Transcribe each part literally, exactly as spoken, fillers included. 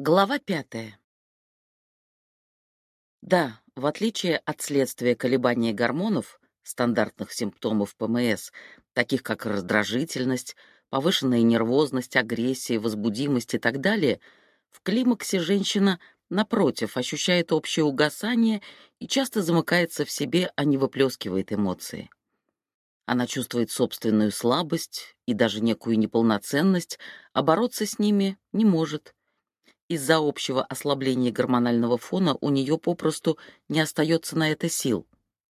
Глава пятая. Да, в отличие от следствия колебания гормонов, стандартных симптомов П М С, таких как раздражительность, повышенная нервозность, агрессия, возбудимость и так далее, в климаксе женщина, напротив, ощущает общее угасание и часто замыкается в себе, а не выплескивает эмоции. Она чувствует собственную слабость и даже некую неполноценность, а бороться с ними не может. Из-за общего ослабления гормонального фона у нее попросту не остается на это сил.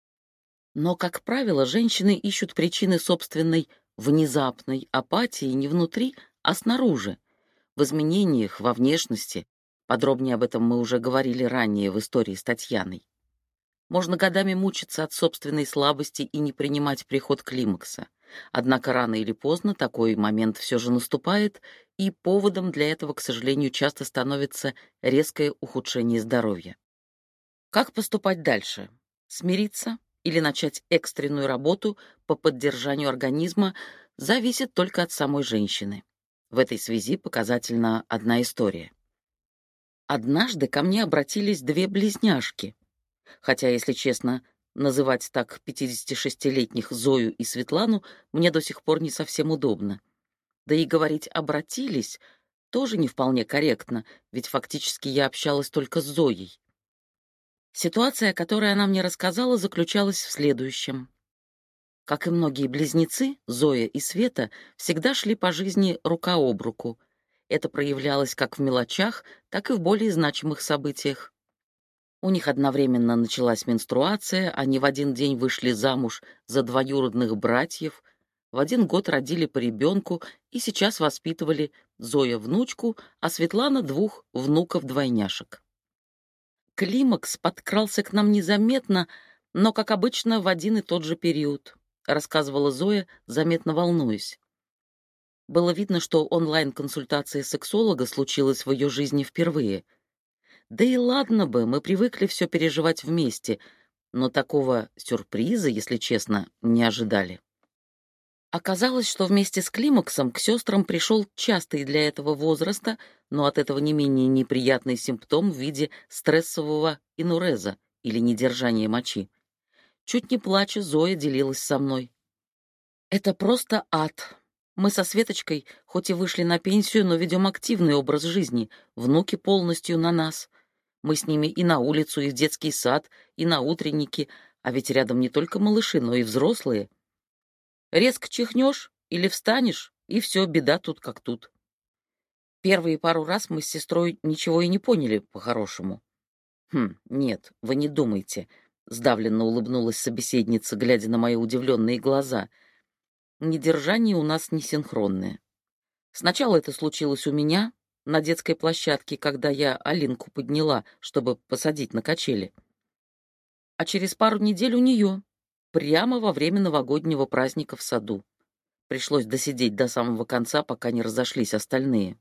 Но, как правило, женщины ищут причины собственной внезапной апатии не внутри, а снаружи, в изменениях, во внешности. Подробнее об этом мы уже говорили ранее в истории с Татьяной. Можно годами мучиться от собственной слабости и не принимать приход климакса. Однако рано или поздно такой момент все же наступает, и поводом для этого, к сожалению, часто становится резкое ухудшение здоровья. Как поступать дальше? Смириться или начать экстренную работу по поддержанию организма зависит только от самой женщины. В этой связи показательна одна история. Однажды ко мне обратились две близняшки. Хотя, если честно, называть так пятидесятишестилетних Зою и Светлану мне до сих пор не совсем удобно. Да и говорить «обратились» тоже не вполне корректно, ведь фактически я общалась только с Зоей. Ситуация, о которой она мне рассказала, заключалась в следующем. Как и многие близнецы, Зоя и Света всегда шли по жизни рука об руку. Это проявлялось как в мелочах, так и в более значимых событиях. У них одновременно началась менструация, они в один день вышли замуж за двоюродных братьев, в один год родили по ребенку и сейчас воспитывали Зоя внучку, а Светлана двух внуков-двойняшек. Климакс подкрался к нам незаметно, но, как обычно, в один и тот же период, рассказывала Зоя, заметно волнуясь. Было видно, что онлайн-консультация сексолога случилась в ее жизни впервые. Да и ладно бы, мы привыкли все переживать вместе, но такого сюрприза, если честно, не ожидали. Оказалось, что вместе с климаксом к сестрам пришел частый для этого возраста, но от этого не менее неприятный симптом в виде стрессового инуреза или недержания мочи. Чуть не плача, Зоя делилась со мной. «Это просто ад. Мы со Светочкой, хоть и вышли на пенсию, но ведем активный образ жизни, внуки полностью на нас. Мы с ними и на улицу, и в детский сад, и на утренники, а ведь рядом не только малыши, но и взрослые. Резко чихнешь или встанешь, и все, беда тут как тут. Первые пару раз мы с сестрой ничего и не поняли по-хорошему». «Хм, нет, вы не думайте», — сдавленно улыбнулась собеседница, глядя на мои удивленные глаза. «Недержание у нас несинхронное. Сначала это случилось у меня, на детской площадке, когда я Алинку подняла, чтобы посадить на качели. А через пару недель у нее, прямо во время новогоднего праздника в саду. Пришлось досидеть до самого конца, пока не разошлись остальные».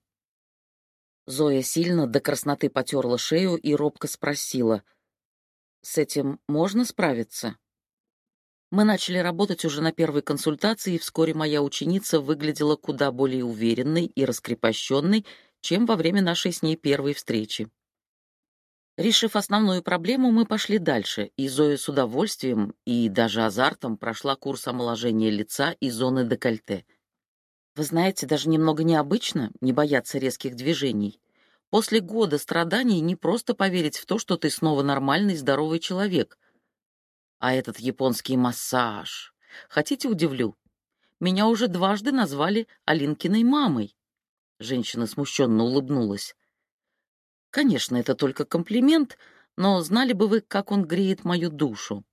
Зоя сильно до красноты потерла шею и робко спросила: «С этим можно справиться?» Мы начали работать уже на первой консультации, и вскоре моя ученица выглядела куда более уверенной и раскрепощенной, чем во время нашей с ней первой встречи. Решив основную проблему, мы пошли дальше, и Зоя с удовольствием и даже азартом прошла курс омоложения лица и зоны декольте. Вы знаете, даже немного необычно не бояться резких движений. После года страданий не просто поверить в то, что ты снова нормальный, здоровый человек. А этот японский массаж. Хотите, удивлю? Меня уже дважды назвали Алинкиной мамой. Женщина смущенно улыбнулась. Конечно, это только комплимент, но знали бы вы, как он греет мою душу.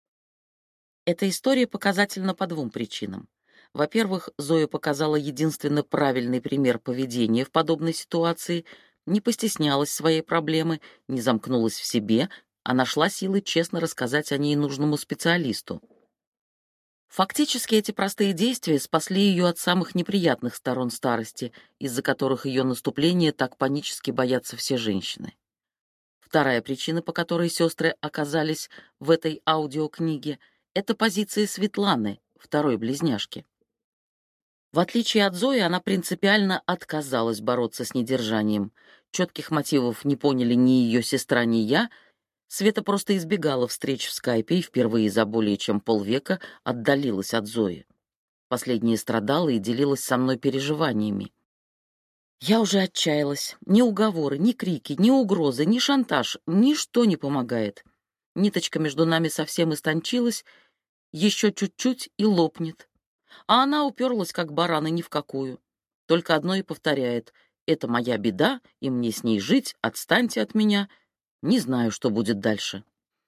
Эта история показательна по двум причинам. Во-первых, Зоя показала единственно правильный пример поведения в подобной ситуации, не постеснялась своей проблемы, не замкнулась в себе, а нашла силы честно рассказать о ней нужному специалисту. Фактически эти простые действия спасли ее от самых неприятных сторон старости, из-за которых ее наступления так панически боятся все женщины. Вторая причина, по которой сестры оказались в этой аудиокниге, это позиция Светланы, второй близняшки. В отличие от Зои, она принципиально отказалась бороться с недержанием. Четких мотивов не поняли ни ее сестра, ни я. Света просто избегала встреч в скайпе и впервые за более чем полвека отдалилась от Зои. Последняя страдала и делилась со мной переживаниями. Я уже отчаялась. Ни уговоры, ни крики, ни угрозы, ни шантаж, ничто не помогает. Ниточка между нами совсем истончилась, еще чуть-чуть и лопнет. А она уперлась, как баран, и ни в какую. Только одно и повторяет: «Это моя беда, и мне с ней жить, отстаньте от меня». Не знаю, что будет дальше.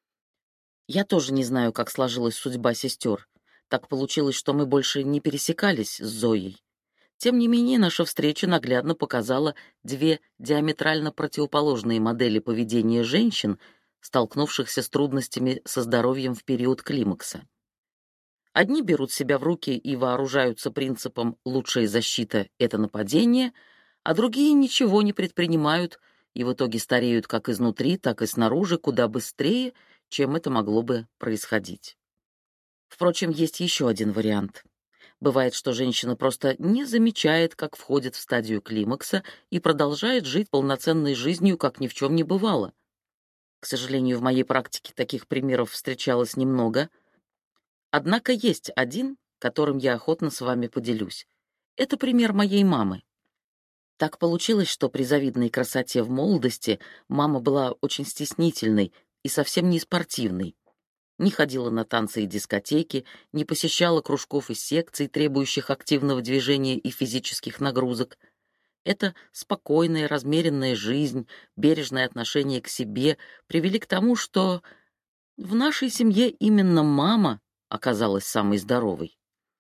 Я тоже не знаю, как сложилась судьба сестер. Так получилось, что мы больше не пересекались с Зоей. Тем не менее, наша встреча наглядно показала две диаметрально противоположные модели поведения женщин, столкнувшихся с трудностями со здоровьем в период климакса. Одни берут себя в руки и вооружаются принципом «лучшая защита — это нападение», а другие ничего не предпринимают и в итоге стареют как изнутри, так и снаружи куда быстрее, чем это могло бы происходить. Впрочем, есть еще один вариант. Бывает, что женщина просто не замечает, как входит в стадию климакса и продолжает жить полноценной жизнью, как ни в чем не бывало. К сожалению, в моей практике таких примеров встречалось немного. Однако есть один, которым я охотно с вами поделюсь. Это пример моей мамы. Так получилось, что при завидной красоте в молодости мама была очень стеснительной и совсем не спортивной. Не ходила на танцы и дискотеки, не посещала кружков и секций, требующих активного движения и физических нагрузок. Это спокойная, размеренная жизнь, бережное отношение к себе привели к тому, что в нашей семье именно мама оказалась самой здоровой.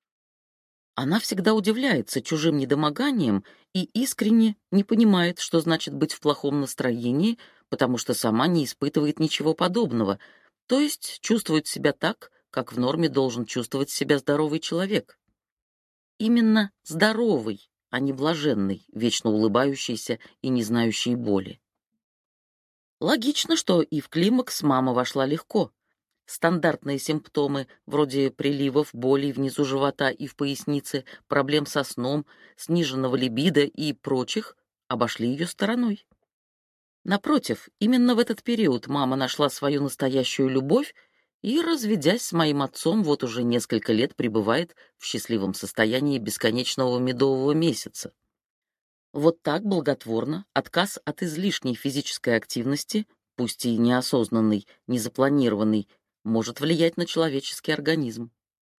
Она всегда удивляется чужим недомоганиям и искренне не понимает, что значит быть в плохом настроении, потому что сама не испытывает ничего подобного, то есть чувствует себя так, как в норме должен чувствовать себя здоровый человек. Именно здоровый, а не блаженный, вечно улыбающийся и не знающий боли. Логично, что и в климакс мама вошла легко. Стандартные симптомы, вроде приливов, болей внизу живота и в пояснице, проблем со сном, сниженного либидо и прочих, обошли ее стороной. Напротив, именно в этот период мама нашла свою настоящую любовь и, разведясь с моим отцом, вот уже несколько лет пребывает в счастливом состоянии бесконечного медового месяца. Вот так благотворно отказ от излишней физической активности, пусть и неосознанный, незапланированный, может влиять на человеческий организм.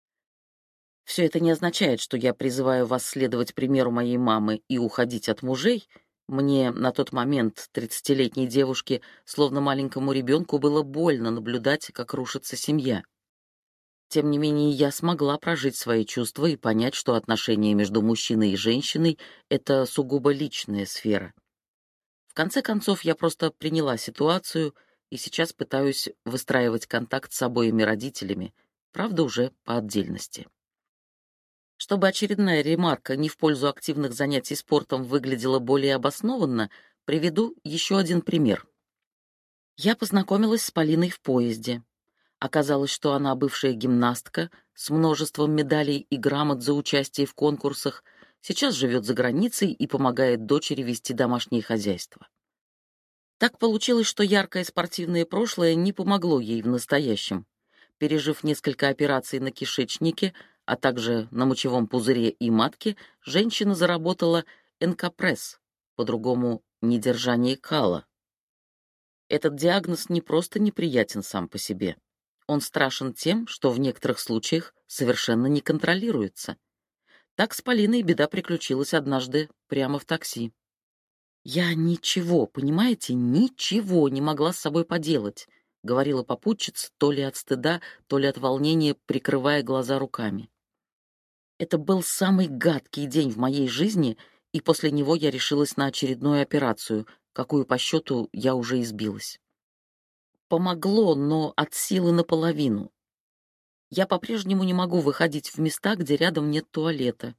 Все это не означает, что я призываю вас следовать примеру моей мамы и уходить от мужей. Мне на тот момент, тридцатилетней девушке, словно маленькому ребенку, было больно наблюдать, как рушится семья. Тем не менее, я смогла прожить свои чувства и понять, что отношения между мужчиной и женщиной — это сугубо личная сфера. В конце концов, я просто приняла ситуацию и сейчас пытаюсь выстраивать контакт с обоими родителями, правда, уже по отдельности. Чтобы очередная ремарка не в пользу активных занятий спортом выглядела более обоснованно, приведу еще один пример. Я познакомилась с Полиной в поезде. Оказалось, что она бывшая гимнастка с множеством медалей и грамот за участие в конкурсах, сейчас живет за границей и помогает дочери вести домашнее хозяйство. Так получилось, что яркое спортивное прошлое не помогло ей в настоящем. Пережив несколько операций на кишечнике, а также на мочевом пузыре и матке, женщина заработала энкопресс, по-другому недержание кала. Этот диагноз не просто неприятен сам по себе. Он страшен тем, что в некоторых случаях совершенно не контролируется. Так с Полиной беда приключилась однажды прямо в такси. «Я ничего, понимаете, ничего не могла с собой поделать», — говорила попутчица, то ли от стыда, то ли от волнения, прикрывая глаза руками. Это был самый гадкий день в моей жизни, и после него я решилась на очередную операцию, какую по счету я уже избилась. Помогло, но от силы наполовину. Я по-прежнему не могу выходить в места, где рядом нет туалета.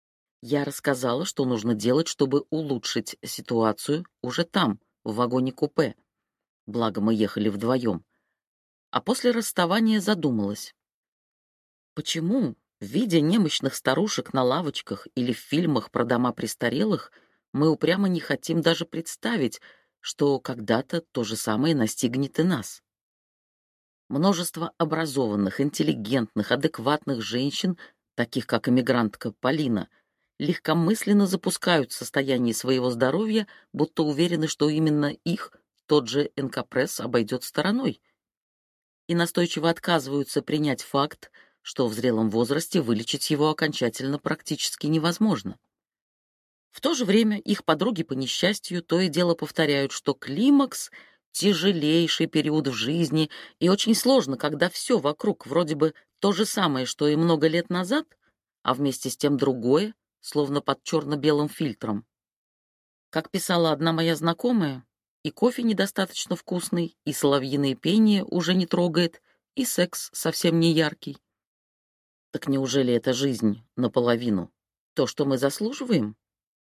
Я рассказала, что нужно делать, чтобы улучшить ситуацию уже там, в вагоне-купе. Благо мы ехали вдвоем. А после расставания задумалась. Почему, Видя немощных старушек на лавочках или в фильмах про дома престарелых, мы упрямо не хотим даже представить, что когда-то то же самое настигнет и нас. Множество образованных, интеллигентных, адекватных женщин, таких как эмигрантка Полина, легкомысленно запускают состояние своего здоровья, будто уверены, что именно их тот же энкопресс обойдет стороной, и настойчиво отказываются принять факт, что в зрелом возрасте вылечить его окончательно практически невозможно. В то же время их подруги по несчастью то и дело повторяют, что климакс — тяжелейший период в жизни, и очень сложно, когда все вокруг вроде бы то же самое, что и много лет назад, а вместе с тем другое, словно под черно-белым фильтром. Как писала одна моя знакомая, и кофе недостаточно вкусный, и соловьиное пение уже не трогает, и секс совсем не яркий. Так неужели это жизнь наполовину? То, что мы заслуживаем?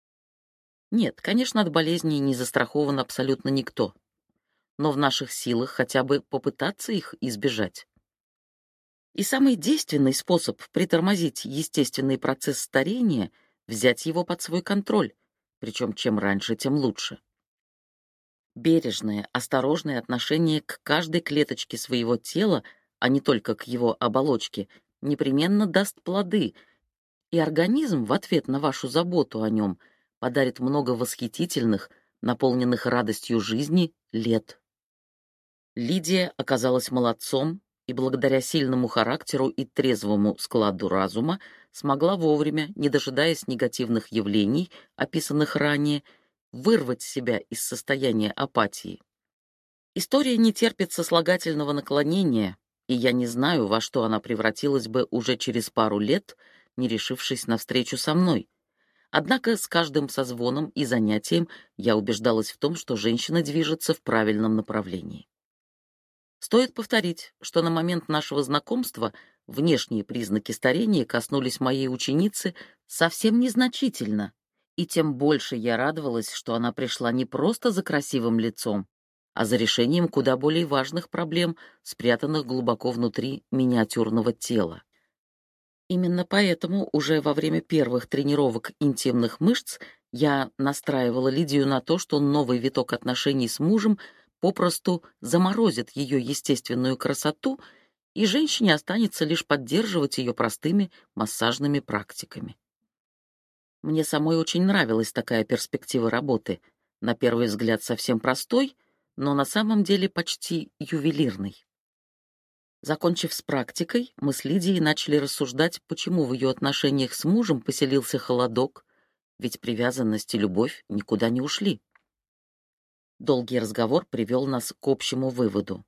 Нет, конечно, от болезней не застрахован абсолютно никто. Но в наших силах хотя бы попытаться их избежать. И самый действенный способ притормозить естественный процесс старения — взять его под свой контроль, причем чем раньше, тем лучше. Бережное, осторожное отношение к каждой клеточке своего тела, а не только к его оболочке, непременно даст плоды, и организм в ответ на вашу заботу о нем подарит много восхитительных, наполненных радостью жизни, лет. Лидия оказалась молодцом и благодаря сильному характеру и трезвому складу разума смогла вовремя, не дожидаясь негативных явлений, описанных ранее, вырвать себя из состояния апатии. История не терпит сослагательного наклонения, и я не знаю, во что она превратилась бы уже через пару лет, не решившись на встречу со мной. Однако с каждым созвоном и занятием я убеждалась в том, что женщина движется в правильном направлении. Стоит повторить, что на момент нашего знакомства внешние признаки старения коснулись моей ученицы совсем незначительно, и тем больше я радовалась, что она пришла не просто за красивым лицом, а за решением куда более важных проблем, спрятанных глубоко внутри миниатюрного тела. Именно поэтому уже во время первых тренировок интимных мышц я настраивала Лидию на то, что новый виток отношений с мужем попросту заморозит ее естественную красоту, и женщине останется лишь поддерживать ее простыми массажными практиками. Мне самой очень нравилась такая перспектива работы, на первый взгляд совсем простой, но на самом деле почти ювелирной. Закончив с практикой, мы с Лидией начали рассуждать, почему в ее отношениях с мужем поселился холодок, ведь привязанность и любовь никуда не ушли. Долгий разговор привел нас к общему выводу.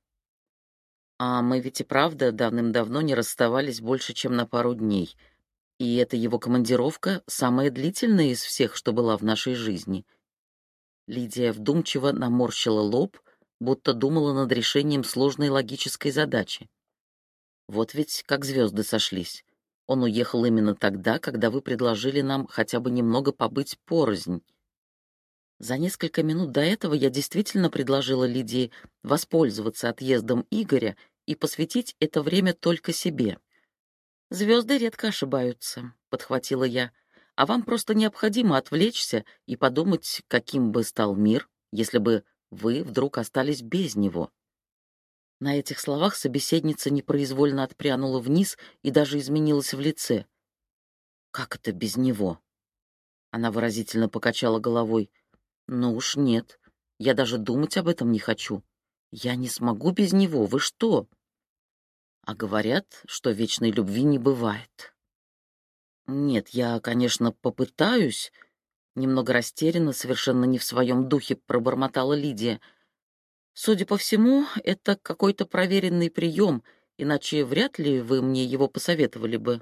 А мы ведь и правда давным-давно не расставались больше, чем на пару дней, и эта его командировка самая длительная из всех, что была в нашей жизни. Лидия вдумчиво наморщила лоб, будто думала над решением сложной логической задачи. Вот ведь как звезды сошлись. Он уехал именно тогда, когда вы предложили нам хотя бы немного побыть порознь. За несколько минут до этого я действительно предложила Лидии воспользоваться отъездом Игоря и посвятить это время только себе. «Звезды редко ошибаются», — подхватила я, «а вам просто необходимо отвлечься и подумать, каким бы стал мир, если бы вы вдруг остались без него». На этих словах собеседница непроизвольно отпрянула вниз и даже изменилась в лице. «Как это без него?» Она выразительно покачала головой. «Ну уж нет, я даже думать об этом не хочу. Я не смогу без него, вы что?» А говорят, что вечной любви не бывает. «Нет, я, конечно, попытаюсь», — немного растерянно, совершенно не в своем духе пробормотала Лидия. «Судя по всему, это какой-то проверенный прием, иначе вряд ли вы мне его посоветовали бы».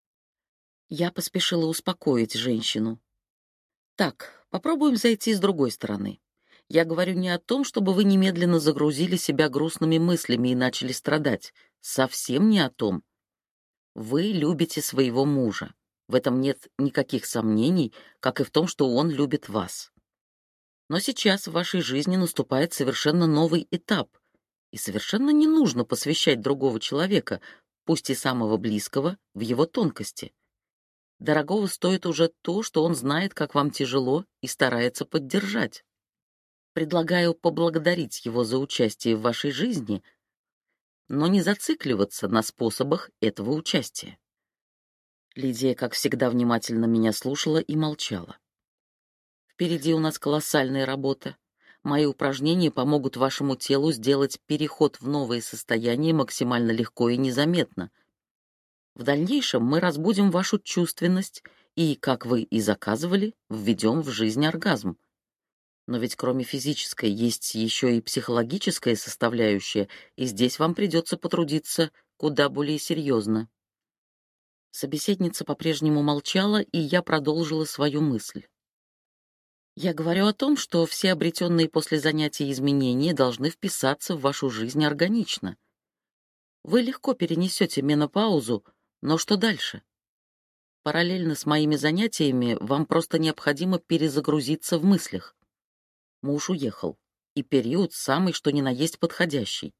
Я поспешила успокоить женщину. «Так, попробуем зайти с другой стороны. Я говорю не о том, чтобы вы немедленно загрузили себя грустными мыслями и начали страдать. Совсем не о том. Вы любите своего мужа. В этом нет никаких сомнений, как и в том, что он любит вас. Но сейчас в вашей жизни наступает совершенно новый этап, и совершенно не нужно посвящать другого человека, пусть и самого близкого, в его тонкости. Дорогого стоит уже то, что он знает, как вам тяжело, и старается поддержать. Предлагаю поблагодарить его за участие в вашей жизни, но не зацикливаться на способах этого участия. Лидия, как всегда, внимательно меня слушала и молчала. Впереди у нас колоссальная работа. Мои упражнения помогут вашему телу сделать переход в новое состояние максимально легко и незаметно. В дальнейшем мы разбудим вашу чувственность и, как вы и заказывали, введем в жизнь оргазм. Но ведь кроме физической есть еще и психологическая составляющая, и здесь вам придется потрудиться куда более серьезно. Собеседница по-прежнему молчала, и я продолжила свою мысль. Я говорю о том, что все обретенные после занятий изменения должны вписаться в вашу жизнь органично. Вы легко перенесете менопаузу, но что дальше? Параллельно с моими занятиями вам просто необходимо перезагрузиться в мыслях. Муж уехал, и период самый что ни на есть подходящий.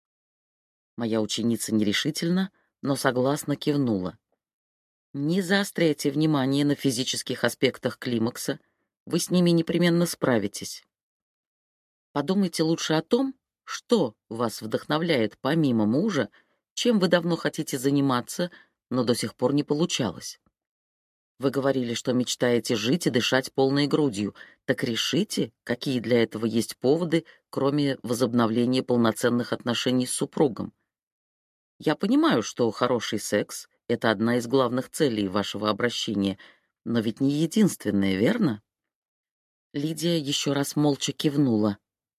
Моя ученица нерешительно, но согласно кивнула. Не заостряйте внимание на физических аспектах климакса, вы с ними непременно справитесь. Подумайте лучше о том, что вас вдохновляет помимо мужа, чем вы давно хотите заниматься, но до сих пор не получалось. Вы говорили, что мечтаете жить и дышать полной грудью. Так решите, какие для этого есть поводы, кроме возобновления полноценных отношений с супругом. Я понимаю, что хороший секс — это одна из главных целей вашего обращения, но ведь не единственная, верно? Лидия еще раз молча кивнула.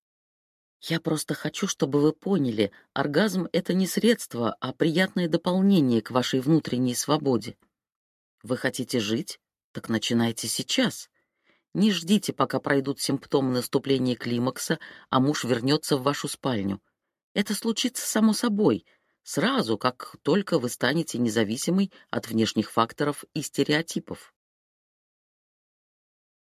Я просто хочу, чтобы вы поняли, оргазм — это не средство, а приятное дополнение к вашей внутренней свободе. Вы хотите жить? Так начинайте сейчас. Не ждите, пока пройдут симптомы наступления климакса, а муж вернется в вашу спальню. Это случится само собой, сразу, как только вы станете независимой от внешних факторов и стереотипов.